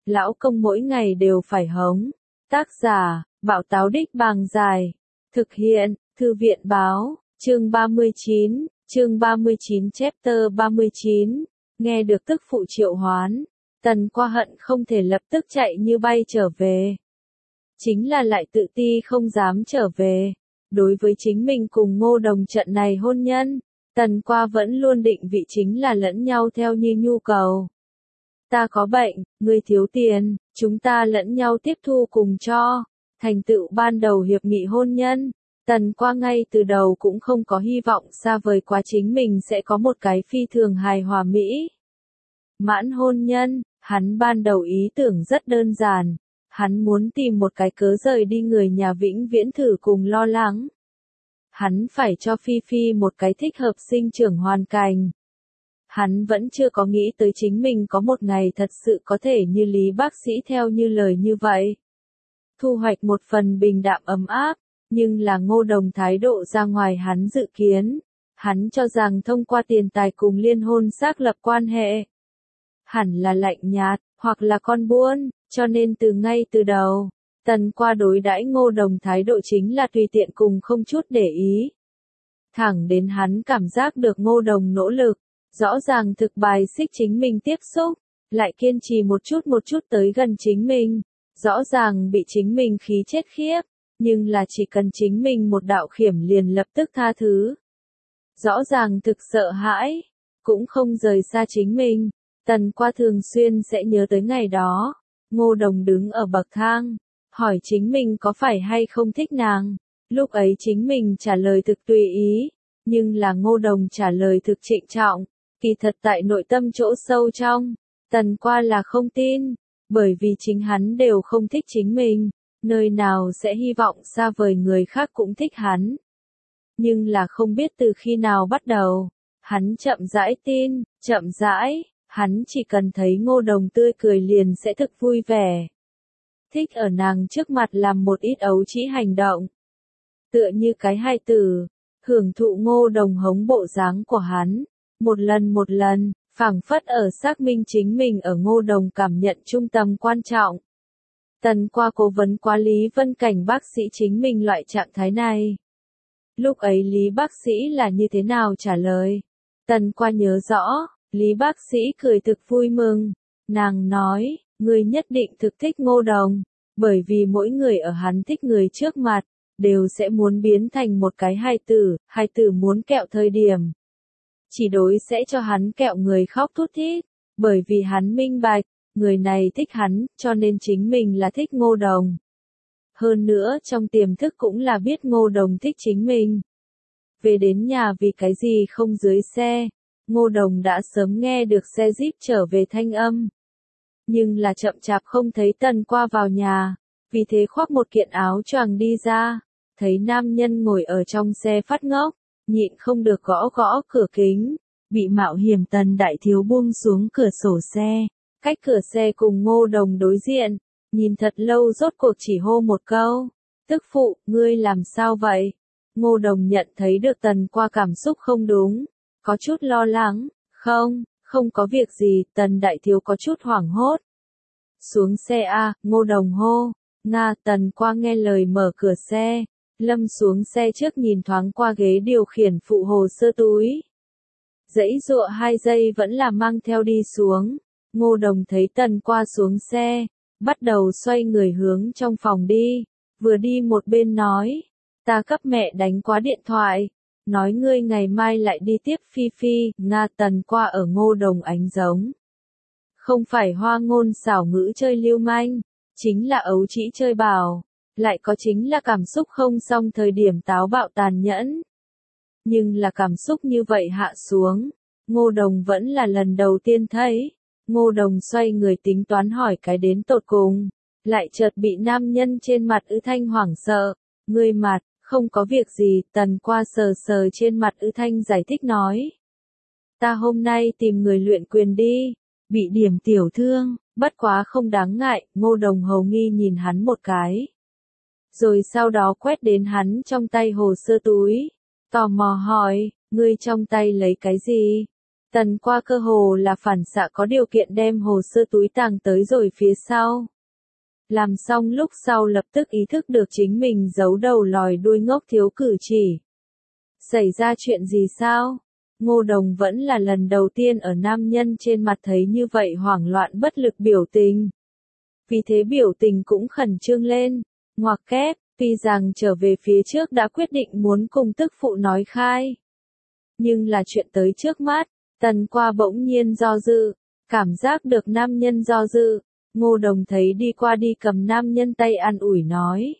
lão công mỗi ngày đều phải hống. Tác giả, Bảo Táo Đích Bàng Dài. Thực hiện, Thư viện Báo, chương 39 chapter 39. Nghe được tức phụ triệu hoán, Tần Qua hận không thể lập tức chạy như bay trở về. Chính là lại tự ti không dám trở về. Đối với chính mình cùng Ngô Đồng trận này hôn nhân, Tần Qua vẫn luôn định vị chính là lẫn nhau theo như nhu cầu. Ta có bệnh, ngươi thiếu tiền, chúng ta lẫn nhau tiếp thu cùng cho. Thành tựu ban đầu hiệp nghị hôn nhân, Tần Qua ngay từ đầu cũng không có hy vọng xa vời quá chính mình sẽ có một cái phi thường hài hòa mỹ. Mãn hôn nhân, hắn ban đầu ý tưởng rất đơn giản. Hắn muốn tìm một cái cớ rời đi người nhà vĩnh viễn thử cùng lo lắng. Hắn phải cho Phi Phi một cái thích hợp sinh trưởng hoàn cảnh. Hắn vẫn chưa có nghĩ tới chính mình có một ngày thật sự có thể như Lý bác sĩ theo như lời như vậy. Thu hoạch một phần bình đạm ấm áp, nhưng là Ngô Đồng thái độ ra ngoài hắn dự kiến. Hắn cho rằng thông qua tiền tài cùng liên hôn xác lập quan hệ. Hẳn là lạnh nhạt, hoặc là con buôn, cho nên ngay từ đầu, Tần Qua đối đãi Ngô Đồng thái độ chính là tùy tiện cùng không chút để ý. Thẳng đến hắn cảm giác được Ngô Đồng nỗ lực, rõ ràng thực bài xích chính mình tiếp xúc, lại kiên trì một chút tới gần chính mình, rõ ràng bị chính mình khí chết khiếp, nhưng là chỉ cần chính mình một đạo khiểm liền lập tức tha thứ. Rõ ràng thực sợ hãi, cũng không rời xa chính mình, Tần Qua thường xuyên sẽ nhớ tới ngày đó, Ngô Đồng đứng ở bậc thang, hỏi chính mình có phải hay không thích nàng, lúc ấy chính mình trả lời thực tùy ý, nhưng là Ngô Đồng trả lời thực trịnh trọng, kỳ thật tại nội tâm chỗ sâu trong, Tần Qua là không tin, bởi vì chính hắn đều không thích chính mình, nơi nào sẽ hy vọng xa vời người khác cũng thích hắn. Nhưng là không biết từ khi nào bắt đầu, hắn chậm rãi tin, chậm rãi, hắn chỉ cần thấy Ngô Đồng tươi cười liền sẽ thực vui vẻ. Thích ở nàng trước mặt làm một ít ấu trĩ hành động. Tựa như cái hài tử, hưởng thụ Ngô Đồng hống bộ dáng của hắn, một lần, phảng phất ở xác minh chính mình ở Ngô Đồng cảm nhận trung tâm quan trọng. Tần Qua cố vấn quá Lý Vân Cảnh bác sĩ chính mình loại trạng thái này. Lúc ấy Lý bác sĩ là như thế nào trả lời? Tần Qua nhớ rõ, Lý bác sĩ cười thực vui mừng. Nàng nói, ngươi nhất định thực thích Ngô Đồng, bởi vì mỗi người ở hắn thích người trước mặt, đều sẽ muốn biến thành một cái hài tử muốn kẹo thời điểm. Chỉ đối sẽ cho hắn kẹo người khóc thút thít, bởi vì hắn minh bạch, người này thích hắn, cho nên chính mình là thích Ngô Đồng. Hơn nữa trong tiềm thức cũng là biết Ngô Đồng thích chính mình. Về đến nhà vì cái gì không dưới xe, Ngô Đồng đã sớm nghe được xe Jeep trở về thanh âm. Nhưng là chậm chạp không thấy Tần Qua vào nhà, vì thế khoác một kiện áo choàng đi ra, thấy nam nhân ngồi ở trong xe phát ngốc, nhịn không được gõ gõ cửa kính, bị mạo hiểm Tần đại thiếu buông xuống cửa sổ xe, cách cửa xe cùng Ngô Đồng đối diện, nhìn thật lâu rốt cuộc chỉ hô một câu, tức phụ, ngươi làm sao vậy? Ngô Đồng nhận thấy được Tần Qua cảm xúc không đúng, có chút lo lắng, không có việc gì, Tần đại thiếu có chút hoảng hốt. Xuống xe a, Ngô Đồng hô, Tần Qua nghe lời mở cửa xe, lâm xuống xe trước nhìn thoáng qua ghế điều khiển phụ hồ sơ túi. Dãy dụa 2 giây vẫn là mang theo đi xuống, Ngô Đồng thấy Tần Qua xuống xe, bắt đầu xoay người hướng trong phòng đi, vừa đi một bên nói, ta cấp mẹ đánh quá điện thoại, nói ngươi ngày mai lại đi tiếp Phi Phi, Tần Qua ở Ngô Đồng ánh giống. Không phải hoa ngôn xảo ngữ chơi lưu manh, chính là ấu trĩ chơi bào, lại có chính là cảm xúc không xong thời điểm táo bạo tàn nhẫn. Nhưng là cảm xúc như vậy hạ xuống, Ngô Đồng vẫn là lần đầu tiên thấy. Ngô Đồng xoay người tính toán hỏi cái đến tột cùng, lại chợt bị nam nhân trên mặt Ư Thanh hoảng sợ, ngươi mặt, không có việc gì, Tần Qua sờ sờ trên mặt Ư Thanh giải thích nói. Ta hôm nay tìm người luyện quyền đi, bị điểm tiểu thương, bất quá không đáng ngại, Ngô Đồng hầu nghi nhìn hắn một cái. Rồi sau đó quét đến hắn trong tay hồ sơ túi, tò mò hỏi, ngươi trong tay lấy cái gì? Tần qua cơ hồ là phản xạ có điều kiện đem hồ sơ túi tàng tới rồi phía sau. Làm xong lúc sau lập tức ý thức được chính mình giấu đầu lòi đuôi ngốc thiếu cử chỉ. Xảy ra chuyện gì sao? Ngô Đồng vẫn là lần đầu tiên ở nam nhân trên mặt thấy như vậy hoảng loạn bất lực biểu tình. Vì thế biểu tình cũng khẩn trương lên, ngoặc kép, tuy rằng trở về phía trước đã quyết định muốn cùng tức phụ nói khai. Nhưng là chuyện tới trước mắt, Tần qua bỗng nhiên do dự, cảm giác được nam nhân do dự, Ngô Đồng thấy đi qua đi cầm nam nhân tay an ủi nói.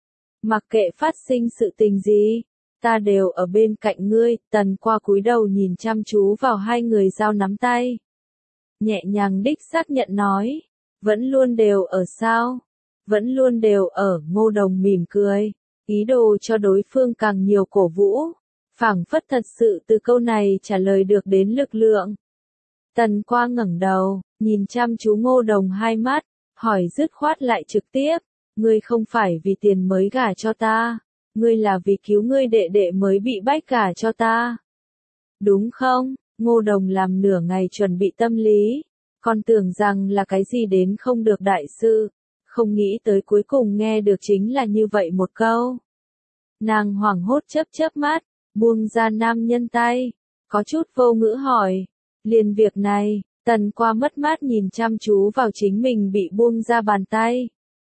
Mặc kệ phát sinh sự tình gì, ta đều ở bên cạnh ngươi. Tần qua cúi đầu nhìn chăm chú vào hai người giao nắm tay. Nhẹ nhàng đích xác nhận nói, vẫn luôn đều ở sao? Vẫn luôn đều ở. Ngô Đồng mỉm cười, ý đồ cho đối phương càng nhiều cổ vũ, phảng phất thật sự từ câu này trả lời được đến lực lượng. Tần qua ngẩng đầu, nhìn chăm chú Ngô Đồng hai mắt, hỏi dứt khoát lại trực tiếp, ngươi không phải vì tiền mới gả cho ta, ngươi là vì cứu ngươi đệ đệ mới bị bách gả cho ta. Đúng không? Ngô Đồng làm nửa ngày chuẩn bị tâm lý, còn tưởng rằng là cái gì đến không được đại sự, không nghĩ tới cuối cùng nghe được chính là như vậy một câu. Nàng hoảng hốt chớp chớp mắt, buông ra nam nhân tay, có chút vô ngữ hỏi, liền việc này. Tần qua mất mát nhìn chăm chú vào chính mình bị buông ra bàn tay.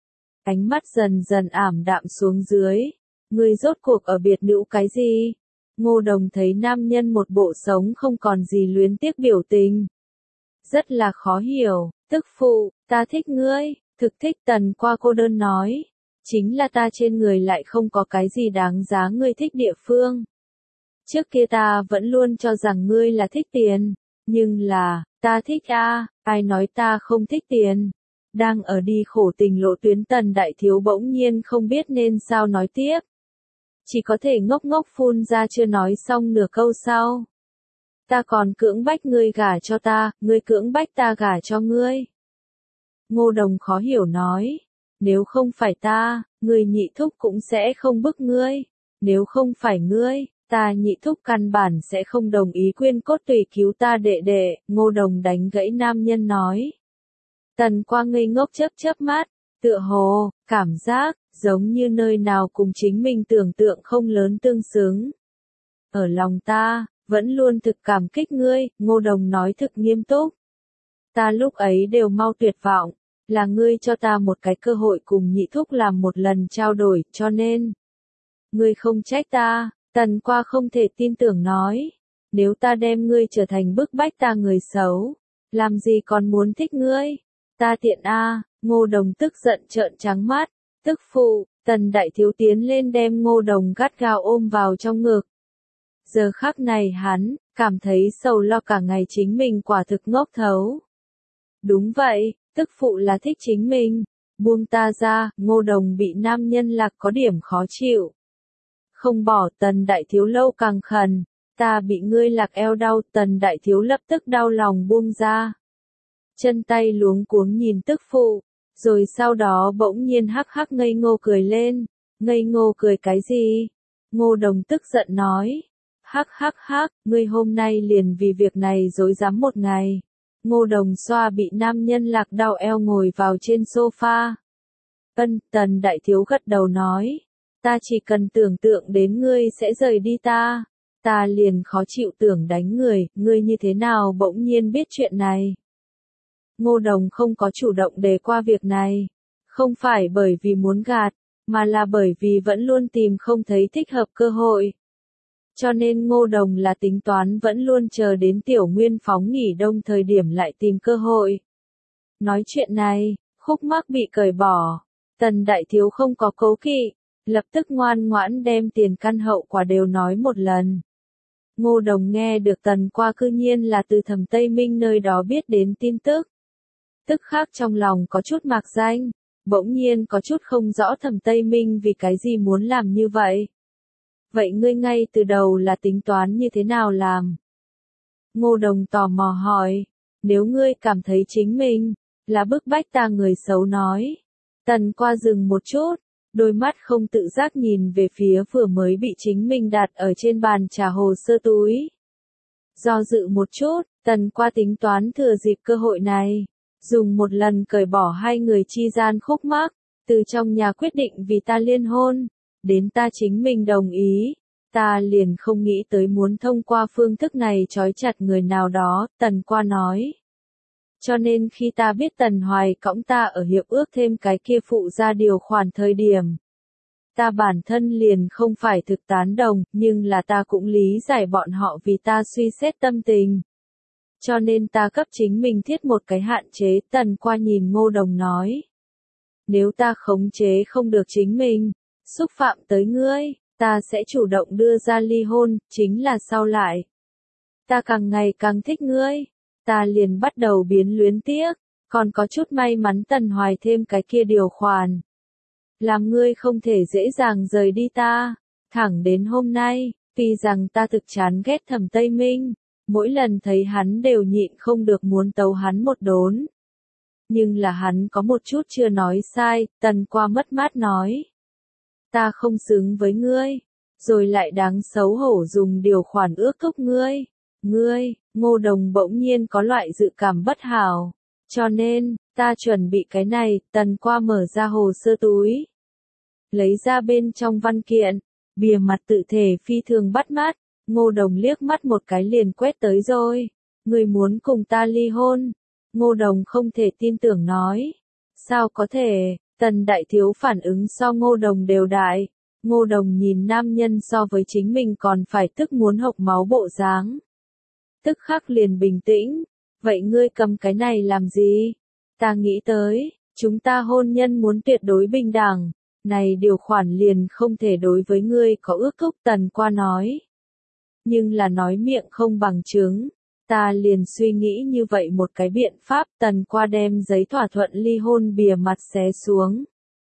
Ánh mắt dần dần ảm đạm xuống dưới. Ngươi rốt cuộc ở biệt nữ cái gì? Ngô Đồng thấy nam nhân một bộ sống không còn gì luyến tiếc biểu tình. Rất là khó hiểu, tức phụ, ta thích ngươi, thực thích. Tần qua cô đơn nói. Chính là ta trên người lại không có cái gì đáng giá ngươi thích địa phương. Trước kia ta vẫn luôn cho rằng ngươi là thích tiền. Nhưng là, ta thích ai nói ta không thích tiền. Đang ở đi khổ tình lộ tuyến Tần đại thiếu bỗng nhiên không biết nên sao nói tiếp. Chỉ có thể ngốc ngốc phun ra chưa nói xong nửa câu sau. Ta còn cưỡng bách ngươi gả cho ta, ngươi cưỡng bách ta gả cho ngươi. Ngô Đồng khó hiểu nói, nếu không phải ta, ngươi nhị thúc cũng sẽ không bức ngươi. Nếu không phải ngươi, ta nhị thúc căn bản sẽ không đồng ý quyên cốt tùy cứu ta đệ đệ. Ngô Đồng đánh gãy nam nhân nói. Tần qua ngây ngốc chớp chớp mắt, tựa hồ, cảm giác, giống như nơi nào cùng chính mình tưởng tượng không lớn tương xứng. Ở lòng ta, vẫn luôn thực cảm kích ngươi. Ngô Đồng nói thực nghiêm túc. Ta lúc ấy đều mau tuyệt vọng, là ngươi cho ta một cái cơ hội cùng nhị thúc làm một lần trao đổi, cho nên. Ngươi không trách ta. Tần qua không thể tin tưởng nói, nếu ta đem ngươi trở thành bức bách ta người xấu, làm gì còn muốn thích ngươi, ta tiện Ngô Đồng tức giận trợn trắng mắt, tức phụ. Tần đại thiếu tiến lên đem Ngô Đồng gắt gao ôm vào trong ngực. Giờ khắc này hắn, cảm thấy sầu lo cả ngày chính mình quả thực ngốc thấu. Đúng vậy, tức phụ là thích chính mình, buông ta ra. Ngô Đồng bị nam nhân lạc có điểm khó chịu. Không bỏ. Tần đại thiếu lâu càng khẩn, ta bị ngươi lạc eo đau. Tần đại thiếu lập tức đau lòng buông ra. Chân tay luống cuống nhìn tức phụ, rồi sau đó bỗng nhiên hắc hắc ngây ngô cười lên. Ngây ngô cười cái gì? Ngô Đồng tức giận nói. Hắc hắc hắc, ngươi hôm nay liền vì việc này dối dám một ngày. Ngô Đồng xoa bị nam nhân lạc đau eo ngồi vào trên sofa. Tần đại thiếu gật đầu nói. Ta chỉ cần tưởng tượng đến ngươi sẽ rời đi ta liền khó chịu tưởng đánh người. Ngươi như thế nào bỗng nhiên biết chuyện này? Ngô Đồng không có chủ động đề qua việc này. Không phải bởi vì muốn gạt, mà là bởi vì vẫn luôn tìm không thấy thích hợp cơ hội. Cho nên Ngô Đồng là tính toán vẫn luôn chờ đến Tiểu Nguyên phóng nghỉ đông thời điểm lại tìm cơ hội. Nói chuyện này, khúc mắc bị cởi bỏ. Tần đại thiếu không có cố kỵ, lập tức ngoan ngoãn đem tiền căn hậu quả đều nói một lần. Ngô Đồng nghe được Tần qua cư nhiên là từ Thẩm Tây Minh nơi đó biết đến tin tức. Tức khắc trong lòng có chút mạc danh, bỗng nhiên có chút không rõ Thẩm Tây Minh vì cái gì muốn làm như vậy. Vậy ngươi ngay từ đầu là tính toán như thế nào làm? Ngô Đồng tò mò hỏi, nếu ngươi cảm thấy chính mình là bức bách ta người xấu nói. Tần qua dừng một chút, đôi mắt không tự giác nhìn về phía vừa mới bị chính mình đặt ở trên bàn trà hồ sơ túi. Do dự một chút, Tần Qua tính toán thừa dịp cơ hội này, dùng một lần cởi bỏ hai người chi gian khúc mắc, từ trong nhà quyết định vì ta liên hôn, đến ta chính mình đồng ý, ta liền không nghĩ tới muốn thông qua phương thức này trói chặt người nào đó, Tần Qua nói. Cho nên khi ta biết Tần Hoài cõng ta ở hiệp ước thêm cái kia phụ ra điều khoản thời điểm, ta bản thân liền không phải thực tán đồng, nhưng là ta cũng lý giải bọn họ vì ta suy xét tâm tình. Cho nên ta cấp chính mình thiết một cái hạn chế, Tần Qua nhìn Ngô Đồng nói. Nếu ta khống chế không được chính mình, xúc phạm tới ngươi, ta sẽ chủ động đưa ra ly hôn, chính là sau lại. Ta càng ngày càng thích ngươi, ta liền bắt đầu biến luyến tiếc, còn có chút may mắn Tần Hoài thêm cái kia điều khoản. Làm ngươi không thể dễ dàng rời đi ta, thẳng đến hôm nay, tuy rằng ta thực chán ghét Thẩm Tây Minh, mỗi lần thấy hắn đều nhịn không được muốn tấu hắn một đốn. Nhưng là hắn có một chút chưa nói sai, Tần Qua mất mát nói. Ta không xứng với ngươi, rồi lại đáng xấu hổ dùng điều khoản ước thúc ngươi. Ngươi, Ngô Đồng bỗng nhiên có loại dự cảm bất hảo. Cho nên, ta chuẩn bị cái này, Tần Qua mở ra hồ sơ túi. Lấy ra bên trong văn kiện, bìa mặt tự thể phi thường bắt mắt, Ngô Đồng liếc mắt một cái liền quét tới rồi. Ngươi muốn cùng ta ly hôn? Ngô Đồng không thể tin tưởng nói. Sao có thể, Tần Đại Thiếu phản ứng so Ngô Đồng đều đại. Ngô Đồng nhìn nam nhân so với chính mình còn phải tức muốn hộc máu bộ dáng. Tức khắc liền bình tĩnh, vậy ngươi cầm cái này làm gì? Ta nghĩ tới, chúng ta hôn nhân muốn tuyệt đối bình đẳng, này điều khoản liền không thể đối với ngươi có ước thúc, Tần Qua nói. Nhưng là nói miệng không bằng chứng, ta liền suy nghĩ như vậy một cái biện pháp, Tần Qua đem giấy thỏa thuận ly hôn bìa mặt xé xuống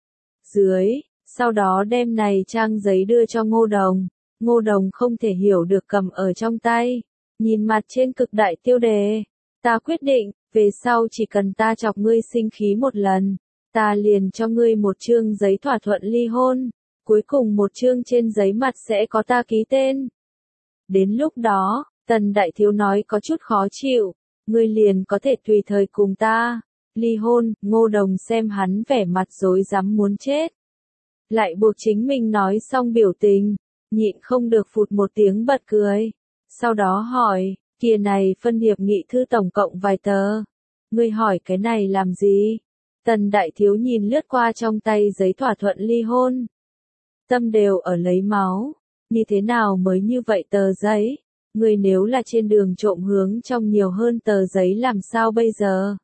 dưới, sau đó đem này trang giấy đưa cho Ngô Đồng. Ngô Đồng không thể hiểu được cầm ở trong tay, nhìn mặt trên cực đại tiêu đề. Ta quyết định, về sau chỉ cần ta chọc ngươi sinh khí một lần, ta liền cho ngươi một chương giấy thỏa thuận ly hôn, cuối cùng một chương trên giấy mặt sẽ có ta ký tên. Đến lúc đó, Tần Đại Thiếu nói có chút khó chịu, ngươi liền có thể tùy thời cùng ta ly hôn. Ngô Đồng xem hắn vẻ mặt rối rắm muốn chết, lại buộc chính mình nói xong biểu tình, nhịn không được phụt một tiếng bật cười. Sau đó hỏi, kia này phân hiệp nghị thư tổng cộng vài tờ, ngươi hỏi cái này làm gì? Tần Đại Thiếu nhìn lướt qua trong tay giấy thỏa thuận ly hôn, tâm đều ở lấy máu. Như thế nào mới như vậy tờ giấy? Ngươi nếu là trên đường trộm hướng trong nhiều hơn tờ giấy làm sao bây giờ?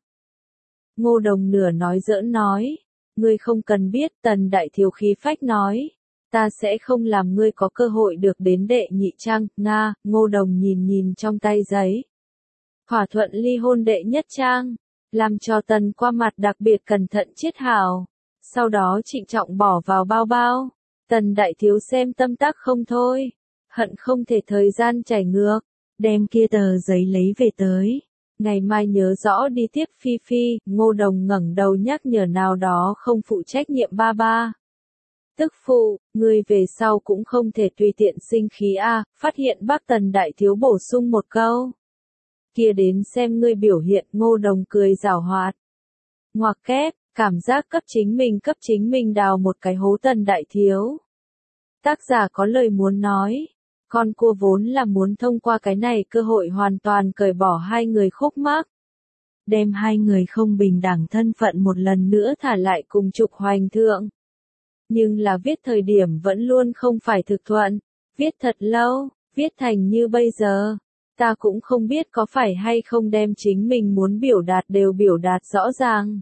Ngô Đồng nửa nói giỡn nói. Ngươi không cần biết, Tần Đại Thiếu khí phách nói. Ta sẽ không làm ngươi có cơ hội được đến đệ nhị trang, Nga. Ngô Đồng nhìn nhìn trong tay giấy. Thỏa thuận ly hôn đệ nhất trang, làm cho Tần Qua mặt đặc biệt cẩn thận chiết hảo. Sau đó trịnh trọng bỏ vào bao bao. Tần Đại Thiếu xem tâm tác không thôi, hận không thể thời gian chảy ngược, đem kia tờ giấy lấy về tới. Ngày mai nhớ rõ đi tiếp Phi Phi. Ngô Đồng ngẩng đầu nhắc nhở nào đó không phụ trách nhiệm ba ba. Tức phụ, ngươi về sau cũng không thể tùy tiện sinh khí a. Phát hiện bác Tần Đại Thiếu bổ sung một câu. Kia đến xem ngươi biểu hiện. Ngô Đồng cười giảo hoạt. Ngoặc kép, cảm giác cấp chính mình đào một cái hố. Tần Đại Thiếu. Tác giả có lời muốn nói. Con cua vốn là muốn thông qua cái này cơ hội hoàn toàn cởi bỏ hai người khúc mắc. Đem hai người không bình đẳng thân phận một lần nữa thả lại cùng trục hoành thượng. Nhưng là viết thời điểm vẫn luôn không phải thực thuận. Viết thật lâu, viết thành như bây giờ. Ta cũng không biết có phải hay không đem chính mình muốn biểu đạt đều biểu đạt rõ ràng.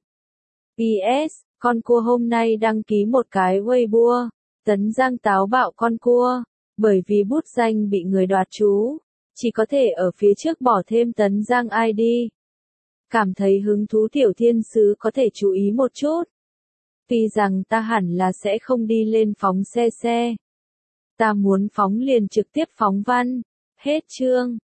PS, con cua hôm nay đăng ký một cái Weibo. Tấn Giang táo bạo con cua. Bởi vì bút danh bị người đoạt chú, chỉ có thể ở phía trước bỏ thêm Tấn Giang ID. Cảm thấy hứng thú tiểu thiên sứ có thể chú ý một chút. Tuy rằng ta hẳn là sẽ không đi lên phóng xe. Ta muốn phóng liền trực tiếp phóng văn. Hết chương.